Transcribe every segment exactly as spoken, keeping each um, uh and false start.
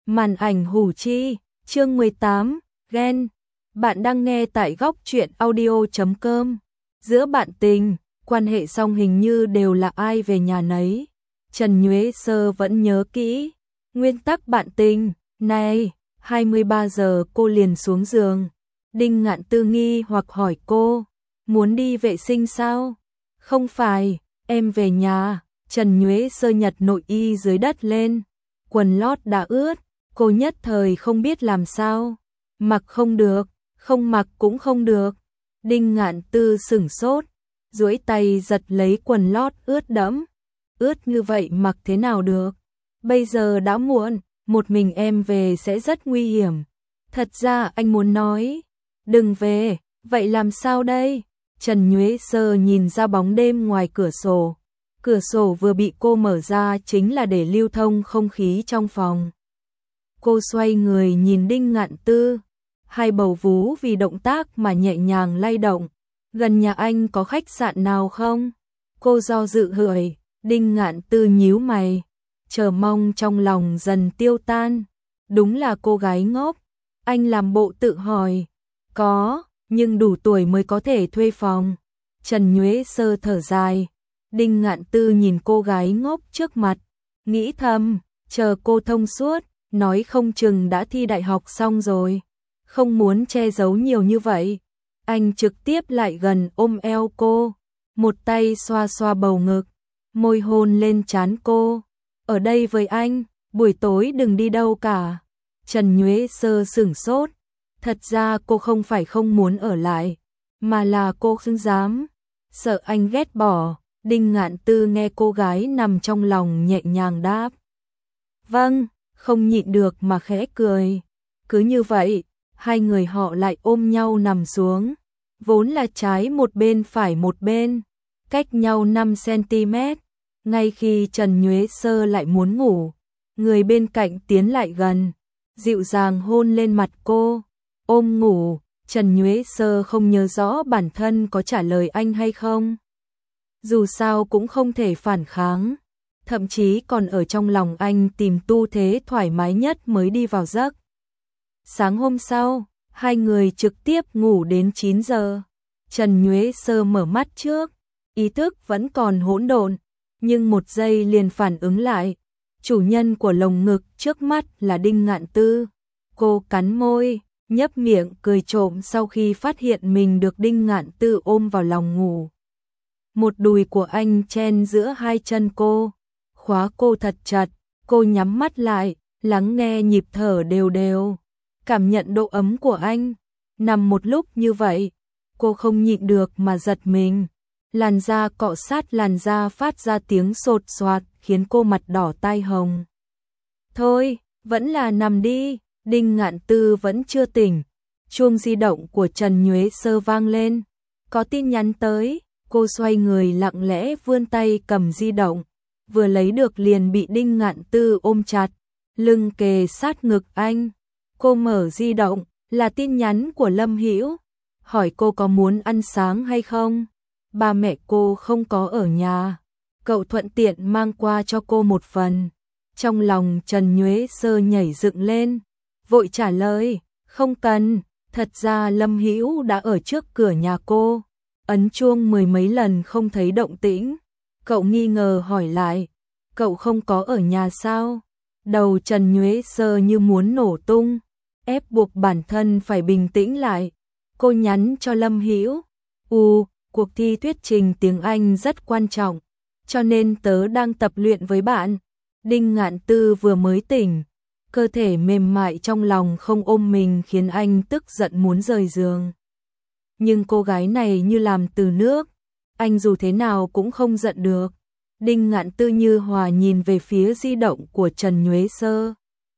Màn ảnh hủ chi, chương mười tám, ghen. Bạn đang nghe tại góc truyện audio chấm com. Giữa bạn tình, quan hệ song hình như đều là ai về nhà nấy. Trần Nhuế Sơ vẫn nhớ kỹ. Nguyên tắc bạn tình, này, hai mươi ba giờ cô liền xuống giường. Đinh Ngạn Tư nghi hoặc hỏi cô, muốn đi vệ sinh sao? Không phải, em về nhà. Trần Nhuế Sơ nhặt nội y dưới đất lên. Quần lót đã ướt, cô nhất thời không biết làm sao. Mặc không được, không mặc cũng không được. Đinh Ngạn Tư sửng sốt, duỗi tay giật lấy quần lót ướt đẫm. Ướt như vậy mặc thế nào được? Bây giờ đã muộn, một mình em về sẽ rất nguy hiểm. Thật ra anh muốn nói, đừng về, vậy làm sao đây? Trần Nhuế Sơ nhìn ra bóng đêm ngoài cửa sổ. Cửa sổ vừa bị cô mở ra chính là để lưu thông không khí trong phòng. Cô xoay người nhìn Đinh Ngạn Tư, hai bầu vú vì động tác mà nhẹ nhàng lay động. Gần nhà anh có khách sạn nào không? Cô do dự hỏi. Đinh Ngạn Tư nhíu mày, chờ mong trong lòng dần tiêu tan. Đúng là cô gái ngốc. Anh làm bộ tự hỏi. Có, nhưng đủ tuổi mới có thể thuê phòng. Trần Nhuế Sơ thở dài. Đinh Ngạn Tư nhìn cô gái ngốc trước mặt, nghĩ thầm, chờ cô thông suốt, nói không chừng đã thi đại học xong rồi. Không muốn che giấu nhiều như vậy. Anh trực tiếp lại gần ôm eo cô, một tay xoa xoa bầu ngực, môi hôn lên trán cô. Ở đây với anh, buổi tối đừng đi đâu cả. Trần Nhuế Sơ sửng sốt. Thật ra cô không phải không muốn ở lại, mà là cô không dám, sợ anh ghét bỏ. Đinh Ngạn Tư nghe cô gái nằm trong lòng nhẹ nhàng đáp. Vâng, không nhịn được mà khẽ cười. Cứ như vậy, hai người họ lại ôm nhau nằm xuống. Vốn là trái một bên phải một bên, cách nhau năm xăng-ti-mét. Ngay khi Trần Nhuế Sơ lại muốn ngủ, người bên cạnh tiến lại gần, dịu dàng hôn lên mặt cô. Ôm ngủ, Trần Nhuế Sơ không nhớ rõ bản thân có trả lời anh hay không. Dù sao cũng không thể phản kháng, thậm chí còn ở trong lòng anh tìm tu thế thoải mái nhất mới đi vào giấc. Sáng hôm sau, hai người trực tiếp ngủ đến chín giờ. Trần Nhuế Sơ mở mắt trước, ý thức vẫn còn hỗn độn, nhưng một giây liền phản ứng lại. Chủ nhân của lồng ngực trước mắt là Đinh Ngạn Tư. Cô cắn môi, nhấp miệng cười trộm sau khi phát hiện mình được Đinh Ngạn Tư ôm vào lòng ngủ. Một đùi của anh chen giữa hai chân cô, khóa cô thật chặt. Cô nhắm mắt lại, lắng nghe nhịp thở đều đều, cảm nhận độ ấm của anh. Nằm một lúc như vậy, cô không nhịn được mà giật mình. Làn da cọ sát làn da phát ra tiếng sột soạt khiến cô mặt đỏ tai hồng. Thôi, vẫn là nằm đi. Đinh Ngạn Tư vẫn chưa tỉnh. Chuông di động của Trần Nhuế Sơ vang lên. Có tin nhắn tới. Cô xoay người lặng lẽ vươn tay cầm di động. Vừa lấy được liền bị Đinh Ngạn Tư ôm chặt, lưng kề sát ngực anh. Cô mở di động, là tin nhắn của Lâm Hữu, hỏi cô có muốn ăn sáng hay không. Ba mẹ cô không có ở nhà, cậu thuận tiện mang qua cho cô một phần. Trong lòng Trần Nhuế Sơ nhảy dựng lên, vội trả lời, không cần. Thật ra Lâm Hữu đã ở trước cửa nhà cô, ấn chuông mười mấy lần không thấy động tĩnh. Cậu nghi ngờ hỏi lại, cậu không có ở nhà sao? Đầu Trần Nhuế Sơ như muốn nổ tung, ép buộc bản thân phải bình tĩnh lại. Cô nhắn cho Lâm Hữu, "U, cuộc thi thuyết trình tiếng Anh rất quan trọng, cho nên tớ đang tập luyện với bạn." Đinh Ngạn Tư vừa mới tỉnh, cơ thể mềm mại trong lòng không ôm mình khiến anh tức giận muốn rời giường. Nhưng cô gái này như làm từ nước, anh dù thế nào cũng không giận được. Đinh Ngạn Tư như hòa nhìn về phía di động của Trần Nhuế Sơ.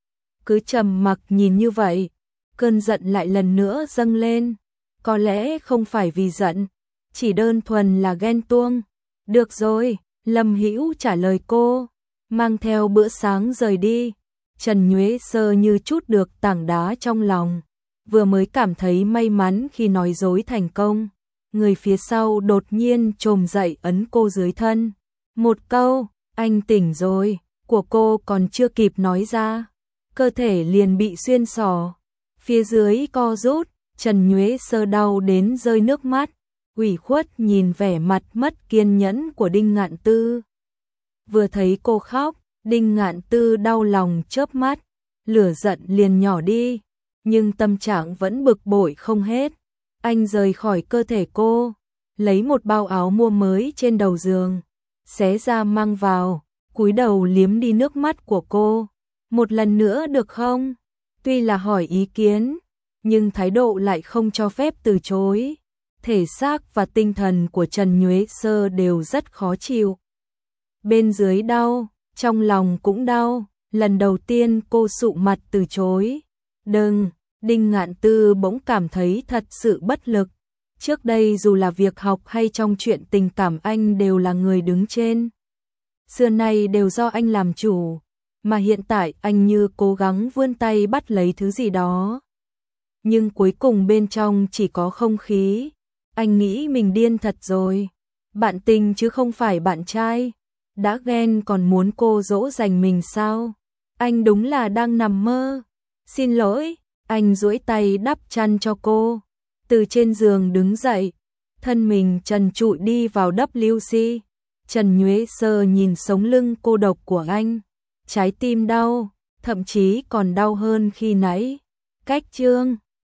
Cứ trầm mặc nhìn như vậy, cơn giận lại lần nữa dâng lên. Có lẽ không phải vì giận, chỉ đơn thuần là ghen tuông. Được rồi, Lâm Hữu trả lời cô, mang theo bữa sáng rời đi. Trần Nhuế Sơ như trút được tảng đá trong lòng, vừa mới cảm thấy may mắn khi nói dối thành công. Người phía sau đột nhiên trồm dậy ấn cô dưới thân. Một câu, anh tỉnh rồi, của cô còn chưa kịp nói ra, cơ thể liền bị xuyên xỏ, phía dưới co rút, Trần Nhuế Sơ đau đến rơi nước mắt, ủy khuất nhìn vẻ mặt mất kiên nhẫn của Đinh Ngạn Tư. Vừa thấy cô khóc, Đinh Ngạn Tư đau lòng chớp mắt, lửa giận liền nhỏ đi, nhưng tâm trạng vẫn bực bội không hết. Anh rời khỏi cơ thể cô, lấy một bao áo mua mới trên đầu giường, xé ra mang vào, cúi đầu liếm đi nước mắt của cô. Một lần nữa được không? Tuy là hỏi ý kiến, nhưng thái độ lại không cho phép từ chối. Thể xác và tinh thần của Trần Nhuế Sơ đều rất khó chịu. Bên dưới đau, trong lòng cũng đau, lần đầu tiên cô sụ mặt từ chối. Đừng, Đinh Ngạn Tư bỗng cảm thấy thật sự bất lực. Trước đây dù là việc học hay trong chuyện tình cảm anh đều là người đứng trên. Xưa nay đều do anh làm chủ, mà hiện tại anh như cố gắng vươn tay bắt lấy thứ gì đó. Nhưng cuối cùng bên trong chỉ có không khí. Anh nghĩ mình điên thật rồi. Bạn tình chứ không phải bạn trai. Đã ghen còn muốn cô dỗ dành mình sao? Anh đúng là đang nằm mơ. Xin lỗi, anh duỗi tay đắp chăn cho cô. Từ trên giường đứng dậy, thân mình trần trụi đi vào vê kép xê. Trần Nhuế Sơ nhìn sống lưng cô độc của anh. Trái tim đau, thậm chí còn đau hơn khi nãy. Cách chương